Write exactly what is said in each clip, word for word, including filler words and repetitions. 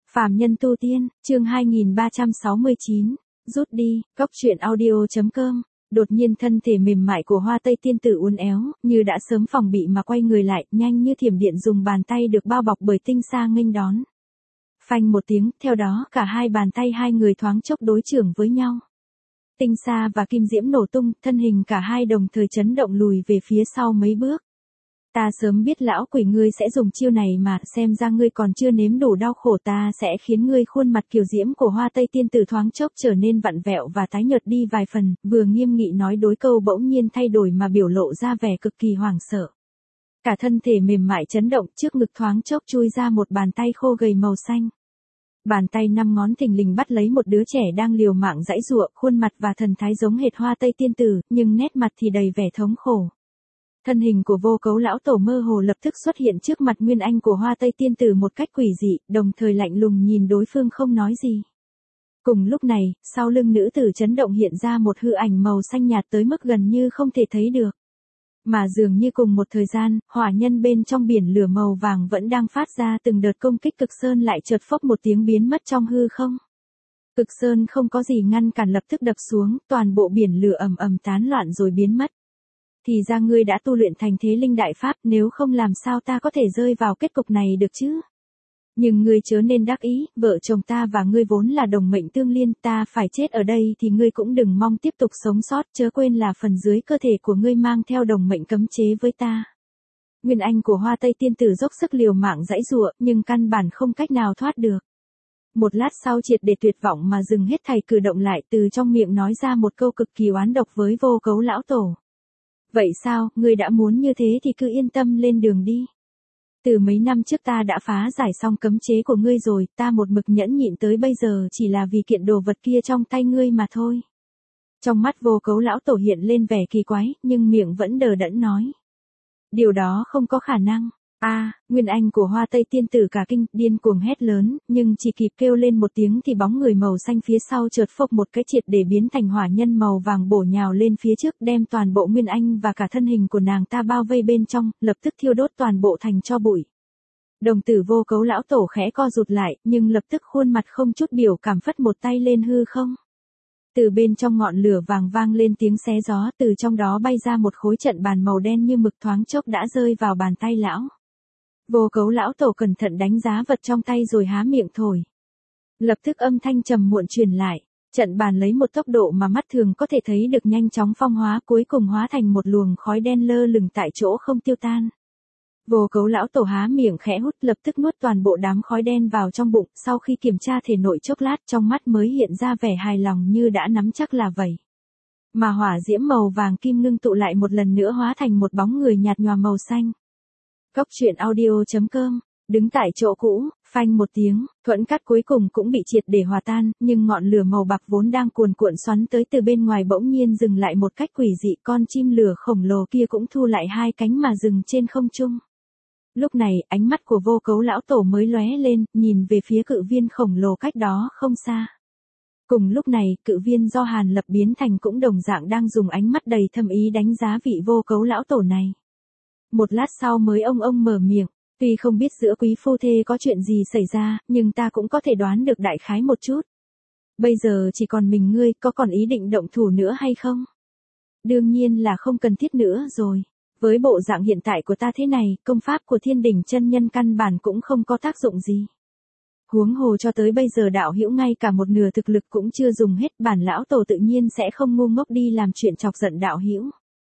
Phàm nhân tu tiên, chương hai nghìn ba trăm sáu mươi chín, rút đi, cốc truyện audio.com. Đột nhiên thân thể mềm mại của Hoa Tây tiên tử uốn éo, như đã sớm phòng bị mà quay người lại, nhanh như thiểm điện dùng bàn tay được bao bọc bởi tinh sa nghênh đón. Phanh một tiếng, theo đó cả hai bàn tay hai người thoáng chốc đối chưởng với nhau. Tinh sa và kim diễm nổ tung, thân hình cả hai đồng thời chấn động lùi về phía sau mấy bước. Ta sớm biết lão quỷ ngươi sẽ dùng chiêu này mà, xem ra ngươi còn chưa nếm đủ đau khổ, ta sẽ khiến ngươi. Khuôn mặt kiều diễm của Hoa Tây tiên tử thoáng chốc trở nên vặn vẹo và tái nhợt đi vài phần, vừa nghiêm nghị nói đối câu bỗng nhiên thay đổi mà biểu lộ ra vẻ cực kỳ hoảng sợ. Cả thân thể mềm mại chấn động, trước ngực thoáng chốc chui ra một bàn tay khô gầy màu xanh. Bàn tay năm ngón thình lình bắt lấy một đứa trẻ đang liều mạng giãy giụa, khuôn mặt và thần thái giống hệt Hoa Tây tiên tử, nhưng nét mặt thì đầy vẻ thống khổ. Thân hình của Vô Cấu lão tổ mơ hồ lập tức xuất hiện trước mặt Nguyên Anh của Hoa Tây tiên tử một cách quỷ dị, đồng thời lạnh lùng nhìn đối phương không nói gì. Cùng lúc này, sau lưng nữ tử chấn động hiện ra một hư ảnh màu xanh nhạt tới mức gần như không thể thấy được. Mà dường như cùng một thời gian, hỏa nhân bên trong biển lửa màu vàng vẫn đang phát ra từng đợt công kích, Cực Sơn lại chợt phốc một tiếng biến mất trong hư không. Cực Sơn không có gì ngăn cản lập tức đập xuống, toàn bộ biển lửa ầm ầm tán loạn rồi biến mất. Thì ra ngươi đã tu luyện thành thế linh đại pháp, nếu không làm sao ta có thể rơi vào kết cục này được chứ? Nhưng ngươi chớ nên đắc ý, vợ chồng ta và ngươi vốn là đồng mệnh tương liên, ta phải chết ở đây thì ngươi cũng đừng mong tiếp tục sống sót, chớ quên là phần dưới cơ thể của ngươi mang theo đồng mệnh cấm chế với ta. Nguyên Anh của Hoa Tây tiên tử dốc sức liều mạng giãy giụa, nhưng căn bản không cách nào thoát được. Một lát sau triệt để tuyệt vọng mà dừng hết thảy cử động lại, từ trong miệng nói ra một câu cực kỳ oán độc với Vô Cấu lão tổ. Vậy sao, ngươi đã muốn như thế thì cứ yên tâm lên đường đi. Từ mấy năm trước ta đã phá giải xong cấm chế của ngươi rồi, ta một mực nhẫn nhịn tới bây giờ chỉ là vì kiện đồ vật kia trong tay ngươi mà thôi. Trong mắt Vô Cấu lão tổ hiện lên vẻ kỳ quái, nhưng miệng vẫn đờ đẫn nói. Điều đó không có khả năng. A, à, Nguyên Anh của Hoa Tây tiên tử cả kinh, điên cuồng hét lớn, nhưng chỉ kịp kêu lên một tiếng thì bóng người màu xanh phía sau chợt phộc một cái triệt để biến thành hỏa nhân màu vàng bổ nhào lên phía trước, đem toàn bộ Nguyên Anh và cả thân hình của nàng ta bao vây bên trong, lập tức thiêu đốt toàn bộ thành tro bụi. Đồng tử Vô Cấu lão tổ khẽ co rụt lại, nhưng lập tức khuôn mặt không chút biểu cảm phất một tay lên hư không. Từ bên trong ngọn lửa vàng vang lên tiếng xé gió, từ trong đó bay ra một khối trận bàn màu đen như mực, thoáng chốc đã rơi vào bàn tay lão. Vô Cấu lão tổ cẩn thận đánh giá vật trong tay rồi há miệng thổi. Lập tức âm thanh trầm muộn truyền lại, trận bàn lấy một tốc độ mà mắt thường có thể thấy được nhanh chóng phong hóa, cuối cùng hóa thành một luồng khói đen lơ lửng tại chỗ không tiêu tan. Vô Cấu lão tổ há miệng khẽ hút, lập tức nuốt toàn bộ đám khói đen vào trong bụng, sau khi kiểm tra thể nội chốc lát, trong mắt mới hiện ra vẻ hài lòng như đã nắm chắc là vậy. Mà hỏa diễm màu vàng kim ngưng tụ lại một lần nữa hóa thành một bóng người nhạt nhòa màu xanh. Cốc truyện audio.com, đứng tại chỗ cũ, phanh một tiếng, thuẫn cắt cuối cùng cũng bị triệt để hòa tan, nhưng ngọn lửa màu bạc vốn đang cuồn cuộn xoắn tới từ bên ngoài bỗng nhiên dừng lại một cách quỷ dị, con chim lửa khổng lồ kia cũng thu lại hai cánh mà dừng trên không trung. Lúc này, ánh mắt của Vô Cấu lão tổ mới lóe lên, nhìn về phía cự viên khổng lồ cách đó không xa. Cùng lúc này, cự viên do Hàn Lập biến thành cũng đồng dạng đang dùng ánh mắt đầy thâm ý đánh giá vị Vô Cấu lão tổ này. Một lát sau mới ông ông mở miệng, tuy không biết giữa quý phu thê có chuyện gì xảy ra, nhưng ta cũng có thể đoán được đại khái một chút. Bây giờ chỉ còn mình ngươi, có còn ý định động thủ nữa hay không? Đương nhiên là không cần thiết nữa rồi. Với bộ dạng hiện tại của ta thế này, công pháp của Thiên Đỉnh chân nhân căn bản cũng không có tác dụng gì. Huống hồ cho tới bây giờ đạo hữu ngay cả một nửa thực lực cũng chưa dùng hết, bản lão tổ tự nhiên sẽ không ngu ngốc đi làm chuyện chọc giận đạo hữu.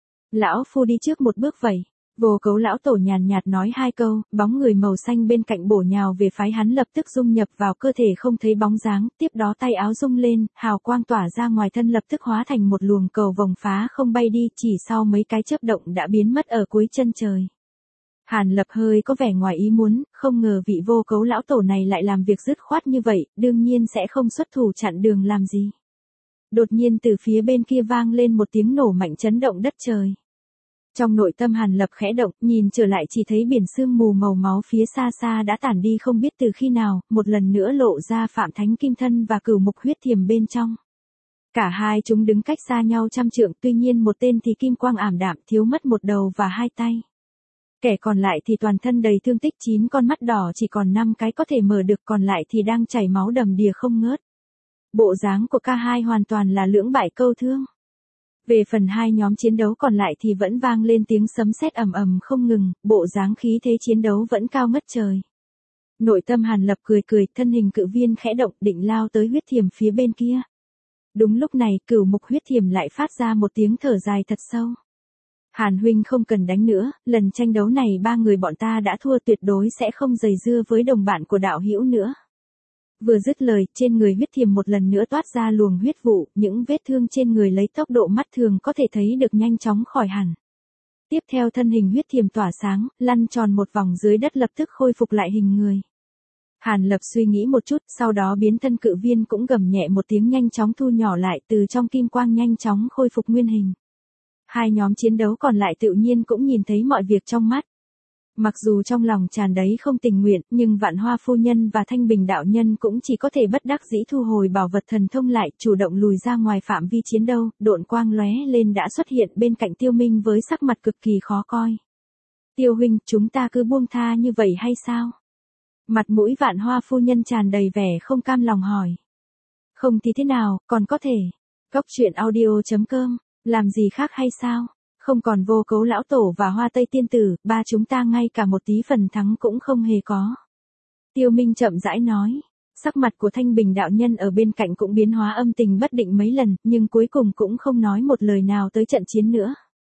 Lão phu đi trước một bước vậy. Vô Cấu lão tổ nhàn nhạt nói hai câu, bóng người màu xanh bên cạnh bổ nhào về phái hắn lập tức dung nhập vào cơ thể không thấy bóng dáng, tiếp đó tay áo rung lên, hào quang tỏa ra ngoài thân lập tức hóa thành một luồng cầu vồng phá không bay đi, chỉ sau mấy cái chớp động đã biến mất ở cuối chân trời. Hàn Lập hơi có vẻ ngoài ý muốn, không ngờ vị Vô Cấu lão tổ này lại làm việc dứt khoát như vậy, đương nhiên sẽ không xuất thủ chặn đường làm gì. Đột nhiên từ phía bên kia vang lên một tiếng nổ mạnh chấn động đất trời. Trong nội tâm Hàn Lập khẽ động, nhìn trở lại chỉ thấy biển sương mù màu máu phía xa xa đã tản đi không biết từ khi nào, một lần nữa lộ ra Phạm Thánh Kim Thân và Cửu Mục Huyết Thiềm bên trong. Cả hai chúng đứng cách xa nhau trăm trượng, tuy nhiên một tên thì kim quang ảm đạm thiếu mất một đầu và hai tay. Kẻ còn lại thì toàn thân đầy thương tích, chín con mắt đỏ chỉ còn năm cái có thể mở được, còn lại thì đang chảy máu đầm đìa không ngớt. Bộ dáng của ca hai hoàn toàn là lưỡng bại câu thương. Về phần hai nhóm chiến đấu còn lại thì vẫn vang lên tiếng sấm sét ầm ầm không ngừng, bộ dáng khí thế chiến đấu vẫn cao ngất trời. Nội tâm Hàn Lập cười cười, thân hình cự viên khẽ động định lao tới huyết thiềm phía bên kia. Đúng lúc này, cửu mục huyết thiềm lại phát ra một tiếng thở dài thật sâu. Hàn huynh không cần đánh nữa, lần tranh đấu này ba người bọn ta đã thua, tuyệt đối sẽ không giày dưa với đồng bạn của đạo hữu nữa. Vừa dứt lời, trên người huyết thiềm một lần nữa toát ra luồng huyết vụ, những vết thương trên người lấy tốc độ mắt thường có thể thấy được nhanh chóng khỏi hẳn. Tiếp theo thân hình huyết thiềm tỏa sáng, lăn tròn một vòng dưới đất lập tức khôi phục lại hình người. Hàn Lập suy nghĩ một chút, sau đó biến thân cự viên cũng gầm nhẹ một tiếng nhanh chóng thu nhỏ lại, từ trong kim quang nhanh chóng khôi phục nguyên hình. Hai nhóm chiến đấu còn lại tự nhiên cũng nhìn thấy mọi việc trong mắt. Mặc dù trong lòng tràn đầy không tình nguyện, nhưng Vạn Hoa phu nhân và Thanh Bình đạo nhân cũng chỉ có thể bất đắc dĩ thu hồi bảo vật thần thông lại, chủ động lùi ra ngoài phạm vi chiến đấu. Độn quang lóe lên đã xuất hiện bên cạnh Tiêu Minh với sắc mặt cực kỳ khó coi. Tiêu huynh, chúng ta cứ buông tha như vậy hay sao? Mặt mũi Vạn Hoa phu nhân tràn đầy vẻ không cam lòng hỏi. Không thì thế nào, còn có thể. Cốc truyện audio chấm com, làm gì khác hay sao? Không còn Vô Cấu lão tổ và Hoa Tây tiên tử, ba chúng ta ngay cả một tí phần thắng cũng không hề có. Tiêu Minh chậm rãi nói. Sắc mặt của Thanh Bình đạo nhân ở bên cạnh cũng biến hóa âm tình bất định mấy lần, nhưng cuối cùng cũng không nói một lời nào tới trận chiến nữa.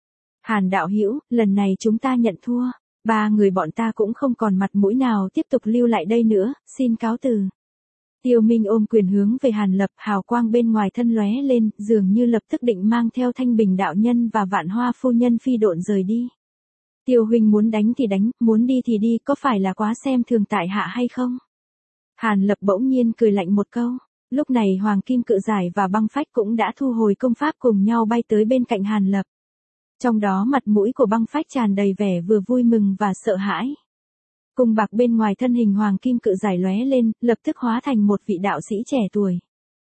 Hàn đạo hữu, lần này chúng ta nhận thua. Ba người bọn ta cũng không còn mặt mũi nào tiếp tục lưu lại đây nữa, xin cáo từ. Tiêu Minh ôm quyền hướng về Hàn Lập, hào quang bên ngoài thân lóe lên, dường như lập tức định mang theo Thanh Bình đạo nhân và Vạn Hoa phu nhân phi độn rời đi. Tiêu huynh muốn đánh thì đánh, muốn đi thì đi, có phải là quá xem thường tại hạ hay không? Hàn Lập bỗng nhiên cười lạnh một câu. Lúc này Hoàng Kim Cự Giải và Băng Phách cũng đã thu hồi công pháp cùng nhau bay tới bên cạnh Hàn Lập. Trong đó mặt mũi của Băng Phách tràn đầy vẻ vừa vui mừng và sợ hãi. Cung bạc bên ngoài thân hình Hoàng Kim Cự Giải lóe lên, lập tức hóa thành một vị đạo sĩ trẻ tuổi.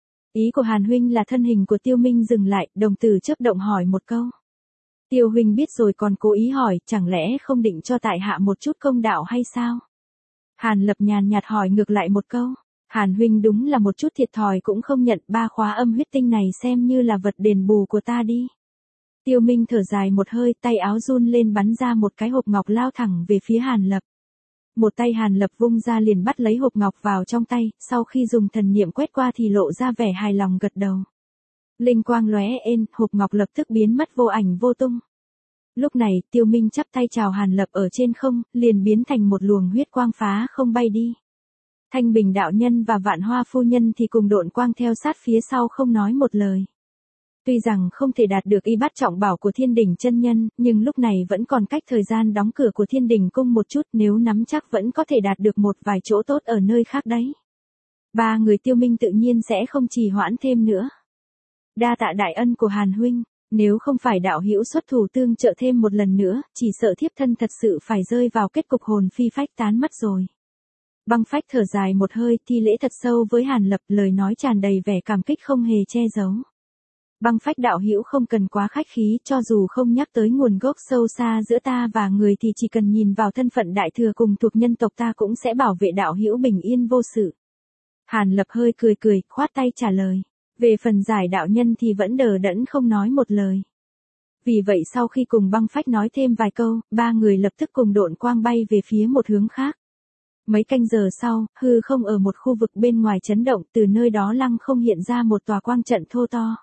Ý của Hàn huynh là thân hình của Tiêu Minh dừng lại, đồng tử chớp động hỏi một câu. Tiêu huynh biết rồi còn cố ý hỏi, chẳng lẽ không định cho tại hạ một chút công đạo hay sao? Hàn Lập nhàn nhạt hỏi ngược lại một câu. Hàn huynh đúng là một chút thiệt thòi cũng không nhận, ba khóa âm huyết tinh này xem như là vật đền bù của ta đi. Tiêu Minh thở dài một hơi, tay áo run lên bắn ra một cái hộp ngọc lao thẳng về phía Hàn Lập. Một tay Hàn Lập vung ra liền bắt lấy hộp ngọc vào trong tay, sau khi dùng thần niệm quét qua thì lộ ra vẻ hài lòng gật đầu. Linh quang lóe lên, hộp ngọc lập tức biến mất vô ảnh vô tung. Lúc này, Tiêu Minh chắp tay chào Hàn Lập ở trên không, liền biến thành một luồng huyết quang phá không bay đi. Thanh Bình đạo nhân và Vạn Hoa phu nhân thì cùng độn quang theo sát phía sau không nói một lời. Tuy rằng không thể đạt được y bát trọng bảo của Thiên Đỉnh chân nhân, nhưng lúc này vẫn còn cách thời gian đóng cửa của Thiên Đỉnh cung một chút, nếu nắm chắc vẫn có thể đạt được một vài chỗ tốt ở nơi khác đấy. Ba người Tiêu Minh tự nhiên sẽ không trì hoãn thêm nữa. Đa tạ đại ân của Hàn huynh, nếu không phải đạo hữu xuất thủ tương trợ thêm một lần nữa, chỉ sợ thiếp thân thật sự phải rơi vào kết cục hồn phi phách tán mất rồi. Băng Phách thở dài một hơi, thi lễ thật sâu với Hàn Lập, lời nói tràn đầy vẻ cảm kích không hề che giấu. Băng Phách đạo hữu không cần quá khách khí, cho dù không nhắc tới nguồn gốc sâu xa giữa ta và người thì chỉ cần nhìn vào thân phận đại thừa cùng thuộc nhân tộc ta cũng sẽ bảo vệ đạo hữu bình yên vô sự. Hàn Lập hơi cười cười, khoát tay trả lời. Về phần Giải đạo nhân thì vẫn đờ đẫn không nói một lời. Vì vậy sau khi cùng Băng Phách nói thêm vài câu, ba người lập tức cùng độn quang bay về phía một hướng khác. Mấy canh giờ sau, hư không ở một khu vực bên ngoài chấn động, từ nơi đó lăng không hiện ra một tòa quang trận thô to.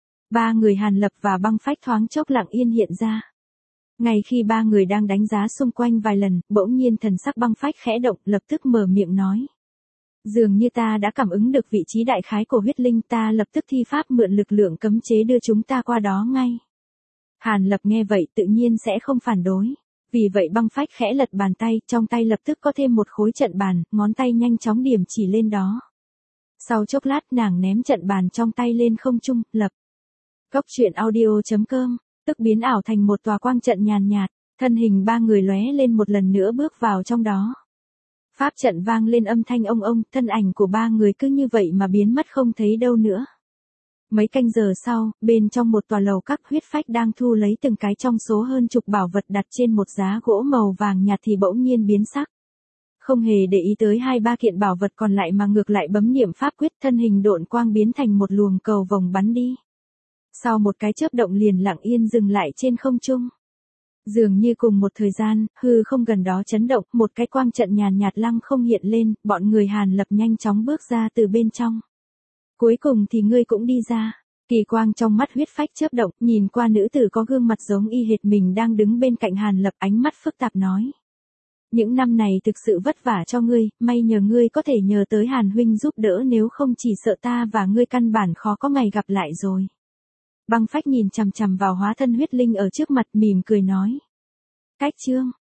Ba người Hàn Lập và Băng Phách thoáng chốc lặng yên hiện ra. Ngay khi ba người đang đánh giá xung quanh vài lần, bỗng nhiên thần sắc Băng Phách khẽ động, lập tức mở miệng nói. Dường như ta đã cảm ứng được vị trí đại khái của huyết linh, ta lập tức thi pháp mượn lực lượng cấm chế đưa chúng ta qua đó ngay. Hàn Lập nghe vậy tự nhiên sẽ không phản đối. Vì vậy Băng Phách khẽ lật bàn tay, trong tay lập tức có thêm một khối trận bàn, ngón tay nhanh chóng điểm chỉ lên đó. Sau chốc lát nàng ném trận bàn trong tay lên không trung, lập. Cốc truyện audio chấm com, tức biến ảo thành một tòa quang trận nhàn nhạt, thân hình ba người lóe lên một lần nữa bước vào trong đó. Pháp trận vang lên âm thanh ông ông, thân ảnh của ba người cứ như vậy mà biến mất không thấy đâu nữa. Mấy canh giờ sau, bên trong một tòa lầu các huyết phách đang thu lấy từng cái trong số hơn chục bảo vật đặt trên một giá gỗ màu vàng nhạt thì bỗng nhiên biến sắc. Không hề để ý tới hai ba kiện bảo vật còn lại mà ngược lại bấm niệm pháp quyết, thân hình độn quang biến thành một luồng cầu vồng bắn đi. Sau một cái chớp động liền lặng yên dừng lại trên không trung. Dường như cùng một thời gian, hư không gần đó chấn động, một cái quang trận nhàn nhạt lăng không hiện lên, bọn người Hàn Lập nhanh chóng bước ra từ bên trong. Cuối cùng thì ngươi cũng đi ra. Kỳ quang trong mắt huyết phách chớp động, nhìn qua nữ tử có gương mặt giống y hệt mình đang đứng bên cạnh Hàn Lập, ánh mắt phức tạp nói. Những năm này thực sự vất vả cho ngươi, may nhờ ngươi có thể nhờ tới Hàn huynh giúp đỡ, nếu không chỉ sợ ta và ngươi căn bản khó có ngày gặp lại rồi. Băng phách nhìn chằm chằm vào hóa thân huyết linh ở trước mặt, mỉm cười nói. Cách chương